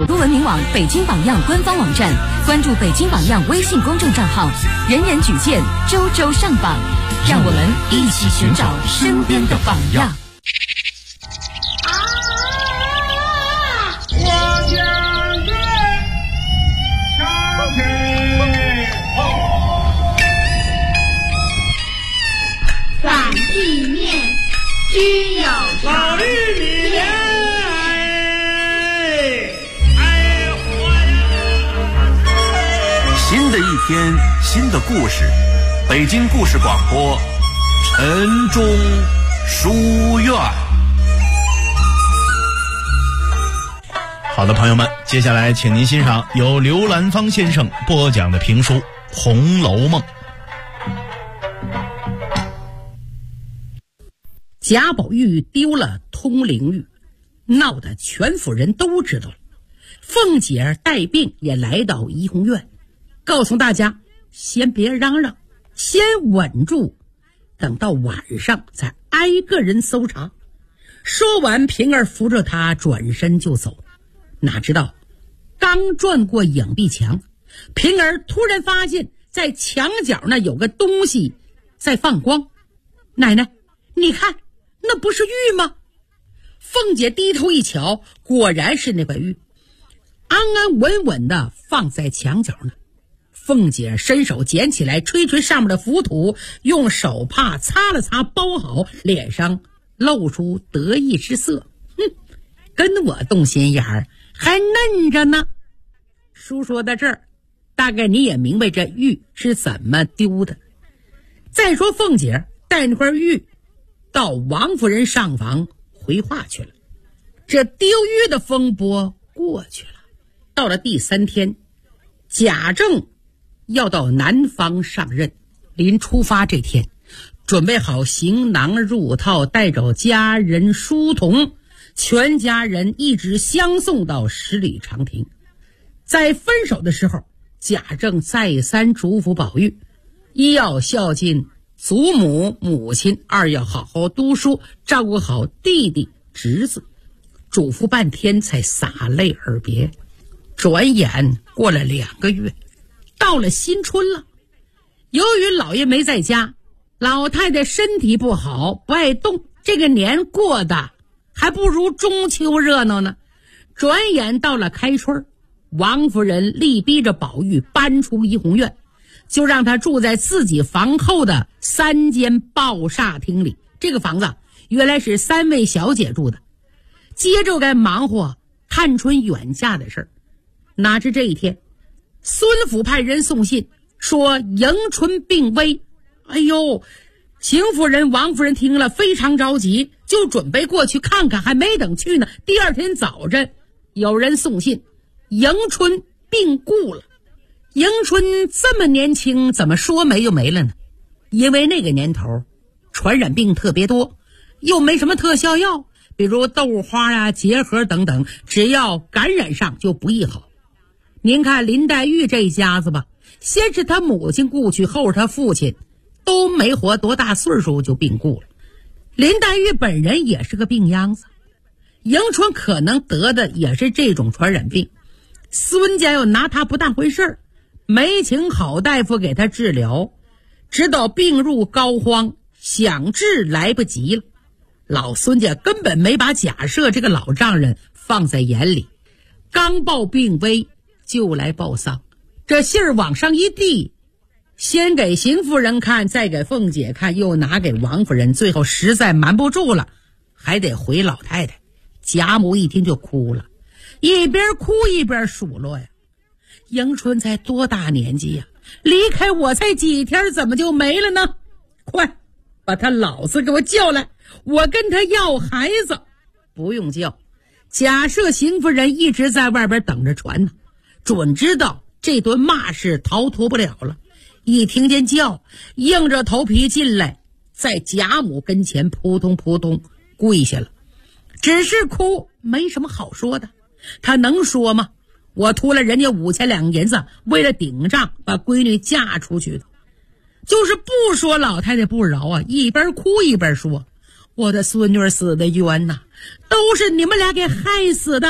多文明网北京榜样官方网站，关注北京榜样微信公众账号，人人举荐，周周上榜，让我们一起寻找身边的榜样。 反地面均有老绿米莲， 新的一天，新的故事，北京故事广播，晨钟书院。 好的，朋友们，接下来请您欣赏由刘兰芳先生播讲的评书《红楼梦》。 贾宝玉丢了通灵玉，闹得全府人都知道了。凤姐儿带病也来到怡红院，告诉大家先别嚷嚷，先稳住，等到晚上再挨个人搜查。说完，平儿扶着他转身就走。哪知道刚转过影壁墙，平儿突然发现在墙角那有个东西在放光。奶奶，你看，那不是玉吗？凤姐低头一瞧，果然是那块玉，安安稳稳的放在墙角呢。凤姐伸手捡起来，吹吹上面的浮土，用手帕擦了擦，包好，脸上露出得意之色。跟我动心眼儿还嫩着呢。书说到这儿，大概你也明白这玉是怎么丢的。再说凤姐带那块玉到王夫人上房回话去了。这丢玉的风波过去了。到了第3天，贾政要到南方上任，临出发这天，准备好行囊入套，带着家人书童，全家人一直相送到十里长亭。在分手的时候，贾政再三嘱咐宝玉，一要孝敬祖母母亲，二要好好读书，照顾好弟弟侄子，嘱咐半天才洒泪而别。转眼过了2个月，到了新春了。由于老爷没在家，老太太身体不好，不爱动，这个年过的还不如中秋热闹呢。转眼到了开春，王夫人力逼着宝玉搬出怡红院，就让他住在自己房后的3间抱厦厅里。这个房子原来是3位小姐住的。接着该忙活探春远嫁的事儿。哪知这一天，孙府派人送信说迎春病危。哎呦，邢夫人王夫人听了非常着急，就准备过去看看。还没等去呢，第2天早晨有人送信，迎春病故了。迎春这么年轻，怎么说没就没了呢？因为那个年头传染病特别多，又没什么特效药，比如豆花啊、结核等等，只要感染上就不易好。您看林黛玉这一家子吧，先是他母亲故去，后是他父亲，都没活多大岁数就病故了。林黛玉本人也是个病秧子，迎春可能得的也是这种传染病。孙家又拿他不当回事儿，没请好大夫给他治疗，直到病入膏肓，想治来不及了。老孙家根本没把贾赦这个老丈人放在眼里，刚报病危就来报丧。这信儿往上一递，先给邢夫人看，再给凤姐看，又拿给王夫人，最后实在瞒不住了，还得回老太太。贾母一听就哭了，一边哭一边数落呀，迎春才多大年纪呀，离开我才几天，怎么就没了呢？快把他老子给我叫来，我跟他要孩子。不用叫，贾赦邢夫人一直在外边等着传呢，准知道这顿骂是逃脱不了了。一听见叫，硬着头皮进来，在贾母跟前扑通扑通跪下了。只是哭，没什么好说的。他能说吗？我图了人家5千两银子，为了顶账把闺女嫁出去的。就是不说老太太不饶啊，一边哭一边说，我的孙女死的冤呐，都是你们俩给害死的，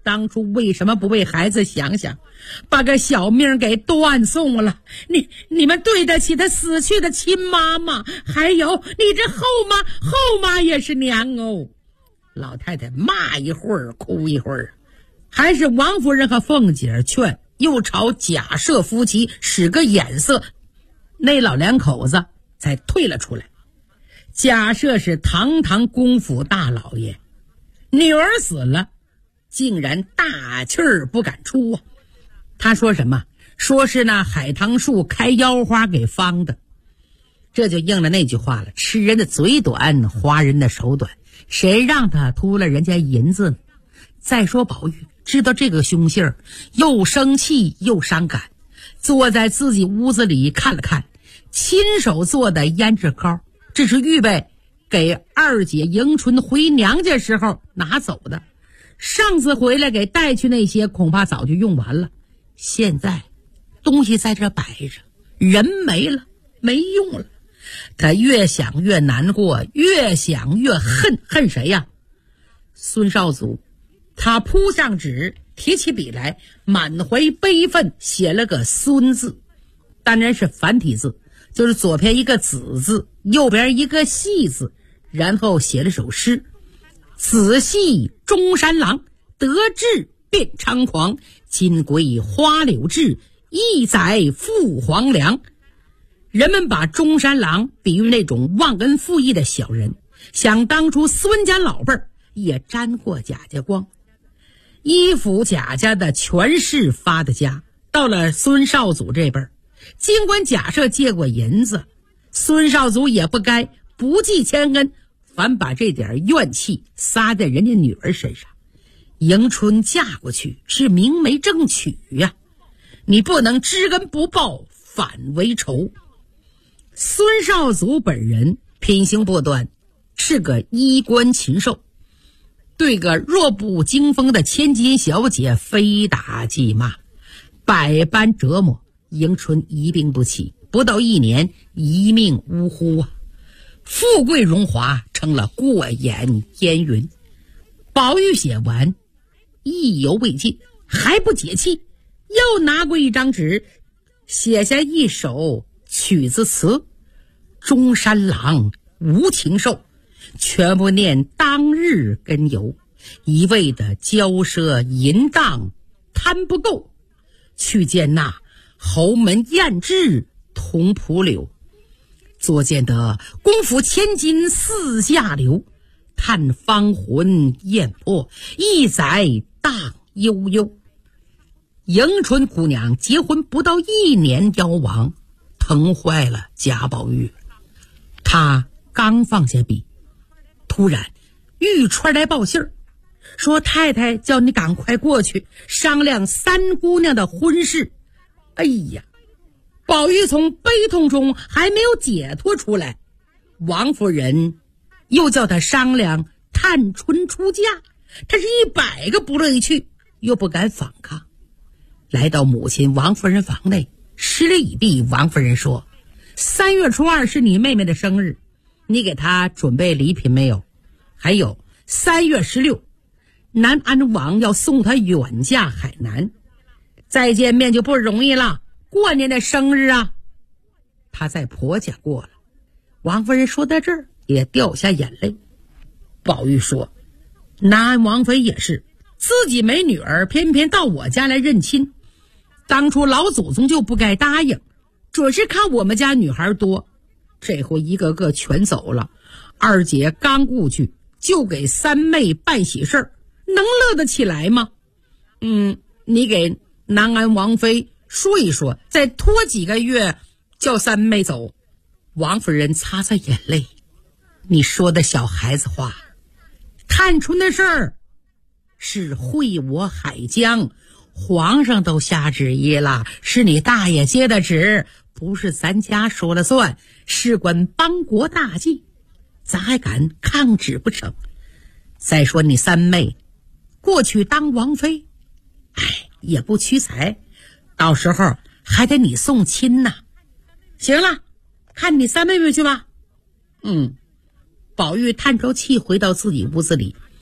当初为什么不为孩子想想，把个小命给断送了？你们对得起他死去的亲妈吗？还有你这后妈也是娘哦。老太太骂一会儿哭一会儿，还是王夫人和凤姐劝，又朝贾赦夫妻使个眼色，那老两口子才退了出来。贾赦是堂堂公府大老爷，女儿死了竟然大气儿不敢出啊。他说什么？说是那海棠树开腰花给方的。这就应了那句话了，吃人的嘴短，花人的手短，谁让他秃了人家银子呢？再说宝玉知道这个凶信儿，又生气又伤感，坐在自己屋子里看了看，亲手做的胭脂膏，这是预备给二姐迎春回娘家时候拿走的，上次回来给带去那些恐怕早就用完了，现在东西在这摆着，人没了，没用了。他越想越难过，越想越恨谁呀？孙绍祖。他扑上纸，提起笔来，满怀悲愤，写了个孙字，当然是繁体字，就是左边一个子字，右边一个细字，然后写了首诗：子系中山狼，得志便猖狂，今归花柳志，一载赴黄粱。人们把中山狼比喻那种忘恩负义的小人，想当初孙家老辈儿也沾过贾家光，依附贾家的权势发的家，到了孙绍祖这辈儿，尽管贾赦借过银子，孙绍祖也不该不计前恩，反把这点怨气撒在人家女儿身上。迎春嫁过去是明媒正娶呀，你不能知恩不报反为仇。孙绍祖本人品行不端，是个衣冠禽兽，对个弱不禁风的千金小姐非打即骂，百般折磨，迎春一病不起，不到1年一命呜呼啊！富贵荣华成了过眼烟云。宝玉写完意犹未尽，还不解气，又拿过一张纸，写下一首曲子词：中山狼无情兽，全部念当日根由，一味的骄奢淫荡贪不够，去见那侯门艳质同蒲柳，作见得功夫千金四下流，叹芳魂艳魄，一载荡悠悠。迎春姑娘结婚不到1年夭亡，疼坏了贾宝玉。他刚放下笔，突然玉钏来报信儿，说太太叫你赶快过去商量三姑娘的婚事。哎呀，宝玉从悲痛中还没有解脱出来，王夫人又叫他商量探春出嫁，他是100个不乐意去，又不敢反抗。来到母亲王夫人房内，施礼已毕，王夫人说：3月初2是你妹妹的生日，你给她准备礼品没有？还有3月16，南安王要送她远嫁海南，再见面就不容易了，过年的生日啊。她在婆家过了。王夫人说到这儿也掉下眼泪。宝玉说：南安王妃也是自己没女儿，偏偏到我家来认亲，当初老祖宗就不该答应，准是看我们家女孩多，这回一个个全走了。二姐刚过去就给三妹办喜事儿，能乐得起来吗？你给南安王妃说一说，再拖几个月叫三妹走。王夫人擦擦眼泪：你说的小孩子话，探春的事儿是会我海疆，皇上都下旨意了，是你大爷接的旨，不是咱家说了算，事关邦国大计，咱还敢抗旨不成？再说你三妹过去当王妃，也不屈才，到时候还得你送亲呢。行了，看你三妹妹去吧。宝玉叹着气回到自己屋子里，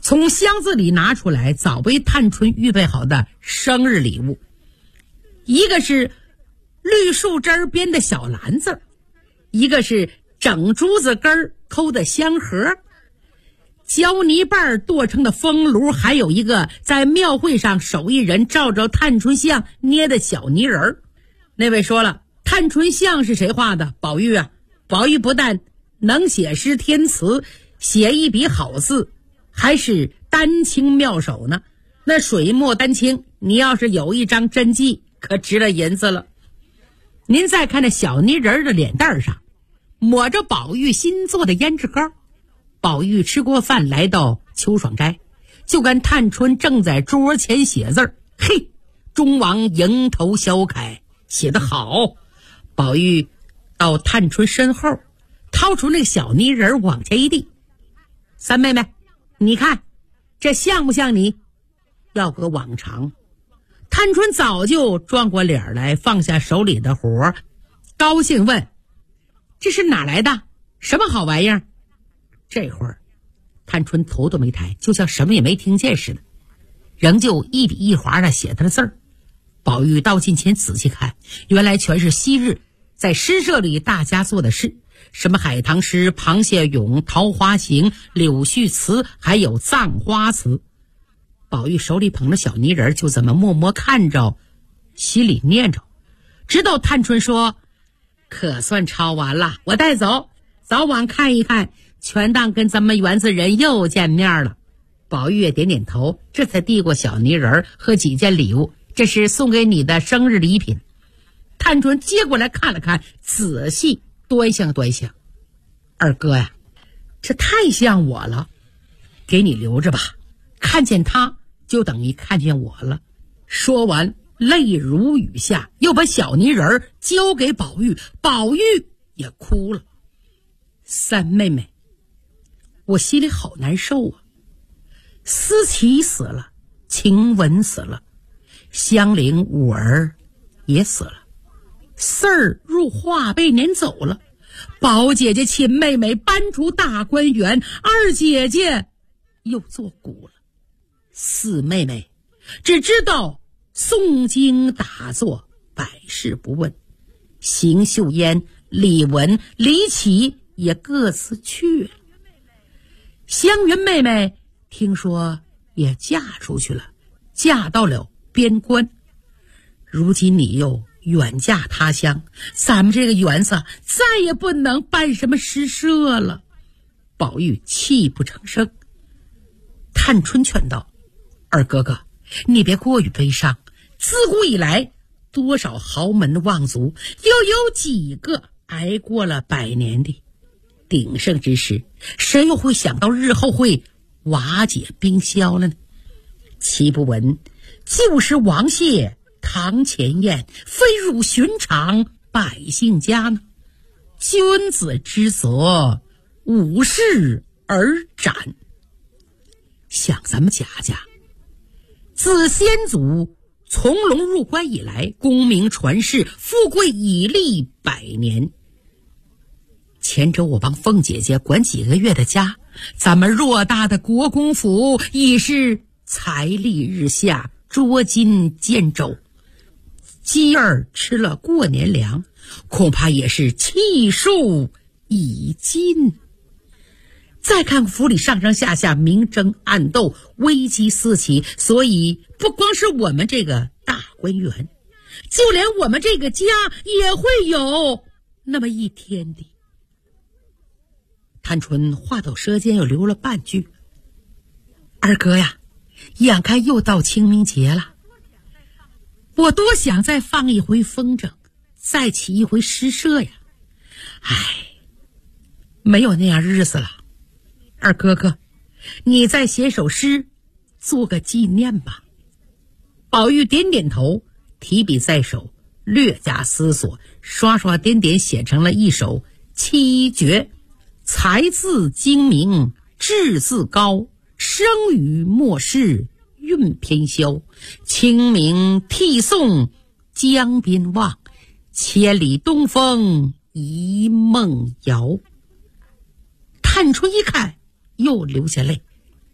从箱子里拿出来早为探春预备好的生日礼物，一个是绿树枝编的小篮子，一个是整珠子根抠的香盒，胶泥瓣剁成的风炉，还有一个在庙会上手艺人照着探春像捏的小泥人儿。那位说了，探春像是谁画的？宝玉啊。宝玉不但能写诗填词，写一笔好字，还是丹青妙手呢。那水墨丹青，你要是有一张真迹，可值了银子了。您再看那小泥人的脸蛋上抹着宝玉新做的胭脂膏。宝玉吃过饭来到秋爽斋，就跟探春正在桌前写字儿。嘿，忠王迎头小楷，写得好。宝玉到探春身后，掏出那小泥人往前一递，三妹妹，你看这像不像你？要搁往常，探春早就转过脸来，放下手里的活，高兴问：这是哪来的？什么好玩意儿？这会儿探春头都没抬，就像什么也没听见似的，仍旧一笔一划的写他的字儿。宝玉到近前仔细看，原来全是昔日在诗社里大家做的事，什么海棠诗、螃蟹咏、桃花行、柳絮词，还有葬花词。宝玉手里捧着小泥人，就这么默默看着，心里念着，直到探春说：可算抄完了，我带走，早晚看一看，全当跟咱们园子人又见面了。宝玉也点点头，这才递过小泥人和几件礼物，这是送给你的生日礼品。探春接过来看了看，仔细端详端详。二哥呀，这太像我了，给你留着吧，看见他就等于看见我了。说完泪如雨下，又把小泥人交给宝玉，宝玉也哭了。三妹妹，我心里好难受啊。思琪死了，晴雯死了，香菱五儿也死了，四儿入画被撵走了，宝姐姐秦妹妹搬出大观园，二姐姐又做古了，四妹妹只知道诵经打坐，百事不问，邢岫烟、李文、李绮也各自去了，湘云妹妹听说也嫁出去了，嫁到了边关。如今你又远嫁他乡，咱们这个园子再也不能办什么诗社了。宝玉泣不成声。探春劝道：二哥哥，你别过于悲伤，自古以来多少豪门望族，又有几个挨过了100年的？鼎盛之时，谁又会想到日后会瓦解冰消了呢？岂不闻旧时王谢堂前燕，飞入寻常百姓家呢？君子之责，无事而斩。想咱们贾家自先祖从龙入关以来，功名传世，富贵已立100年。前周我帮凤姐姐管几个月的家，咱们偌大的国公府已是财力日下，捉襟见肘，鸡儿吃了过年粮，恐怕也是气数已尽。再看府里上上下下明争暗斗，危机四起，所以不光是我们这个大观园，就连我们这个家也会有那么一天的。探春话到舌尖，又留了半句：二哥呀，眼看又到清明节了，我多想再放一回风筝，再起一回诗社呀。唉，没有那样日子了。二哥哥，你再写首诗做个纪念吧。宝玉点点头，提笔在手，略加思索，刷刷点点写成了一首七绝：才字精明，志字高，生于末世，韵偏消。清明涕送江边望，千里东风一梦遥。探春一看，又流下泪。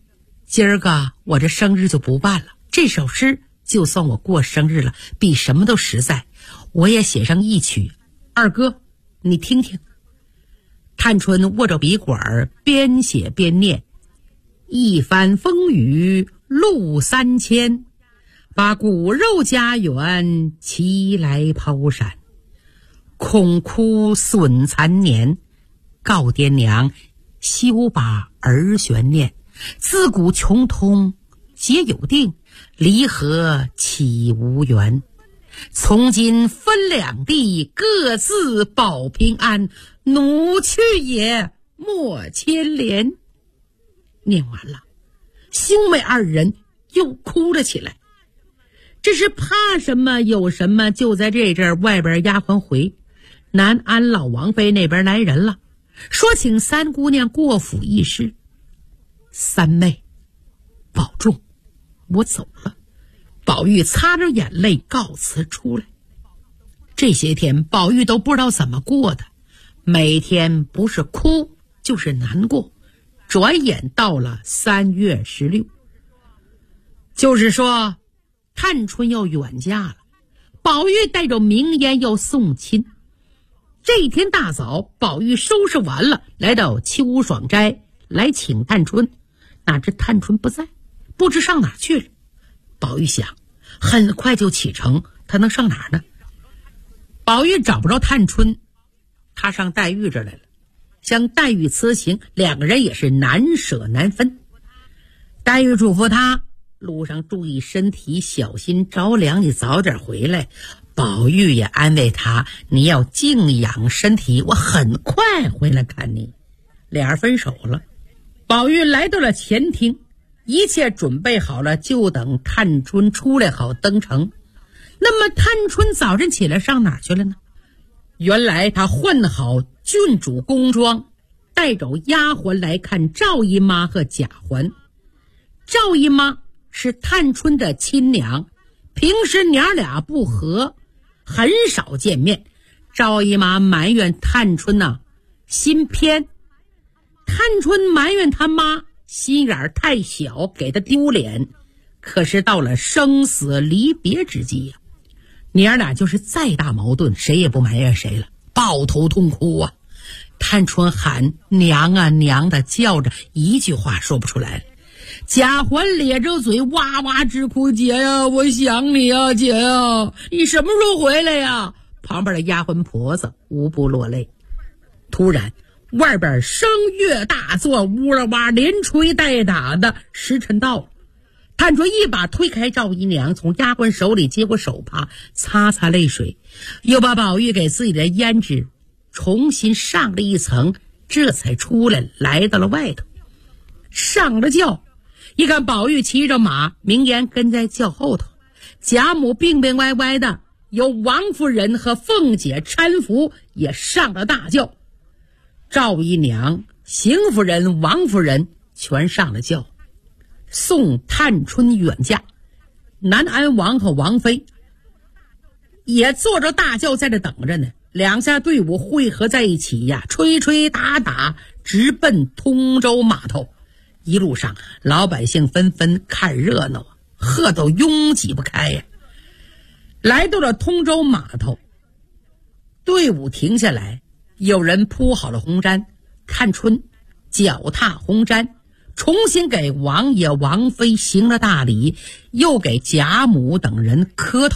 今儿个我这生日就不办了，这首诗就算我过生日了，比什么都实在。我也写上一曲，二哥你听听。探春握着笔管边写边念：一番风雨路三千，把骨肉家园齐来抛闪。恐哭损残年，告爹娘休把儿悬念。自古穷通皆有定，离合岂无缘。从今分两地，各自保平安。奴去也莫牵连。念完了，兄妹二人又哭了起来。这是怕什么有什么。就在这阵儿，外边丫鬟回，南安老王妃那边来人了，说请三姑娘过府议事。三妹保重，我走了。宝玉擦着眼泪告辞出来。这些天宝玉都不知道怎么过的，每天不是哭就是难过。转眼到了3月16，就是说探春要远嫁了，宝玉带着明烟要送亲。这一天大早，宝玉收拾完了，来到秋爽斋来请探春。哪知探春不在，不知上哪去了。宝玉想，很快就启程，他能上哪儿呢？宝玉找不着探春，他上黛玉这儿来了，向黛玉辞行，两个人也是难舍难分。黛玉嘱咐他路上注意身体，小心着凉，你早点回来。宝玉也安慰他，你要静养身体，我很快回来看你。俩人分手了。宝玉来到了前厅，一切准备好了，就等探春出来好登程。那么探春早晨起来上哪儿去了呢？原来她换好郡主宫装，带着丫鬟来看赵姨妈和贾环。赵姨妈是探春的亲娘，平时娘俩不和，很少见面。赵姨妈埋怨探春心偏，探春埋怨他妈心眼太小，给他丢脸。可是到了生死离别之际娘俩就是再大矛盾，谁也不埋怨谁了，抱头痛哭啊。探春喊娘啊娘的叫着，一句话说不出来了。贾环咧着嘴哇哇直哭，姐呀，我想你啊，姐呀，你什么时候回来呀？旁边的丫鬟婆子无不落泪。突然外边声乐大作，呜啦哇连吹带打的，时辰到了。探春一把推开赵姨娘，从丫鬟手里接过手帕，擦擦泪水，又把宝玉给自己的胭脂重新上了一层，这才出来，来到了外头。上了轿，一看宝玉骑着马，明烟跟在轿后头，贾母病病歪歪的，由王夫人和凤姐搀扶，也上了大轿。赵姨娘、邢夫人、王夫人全上了轿，送探春远嫁。南安王和王妃也坐着大轿在这等着呢。两家队伍汇合在一起呀，吹吹打打，直奔通州码头。一路上老百姓纷纷看热闹，喝都拥挤不开呀。来到了通州码头，队伍停下来，有人铺好了红毡，探春脚踏红毡，重新给王爷王妃行了大礼，又给贾母等人磕头。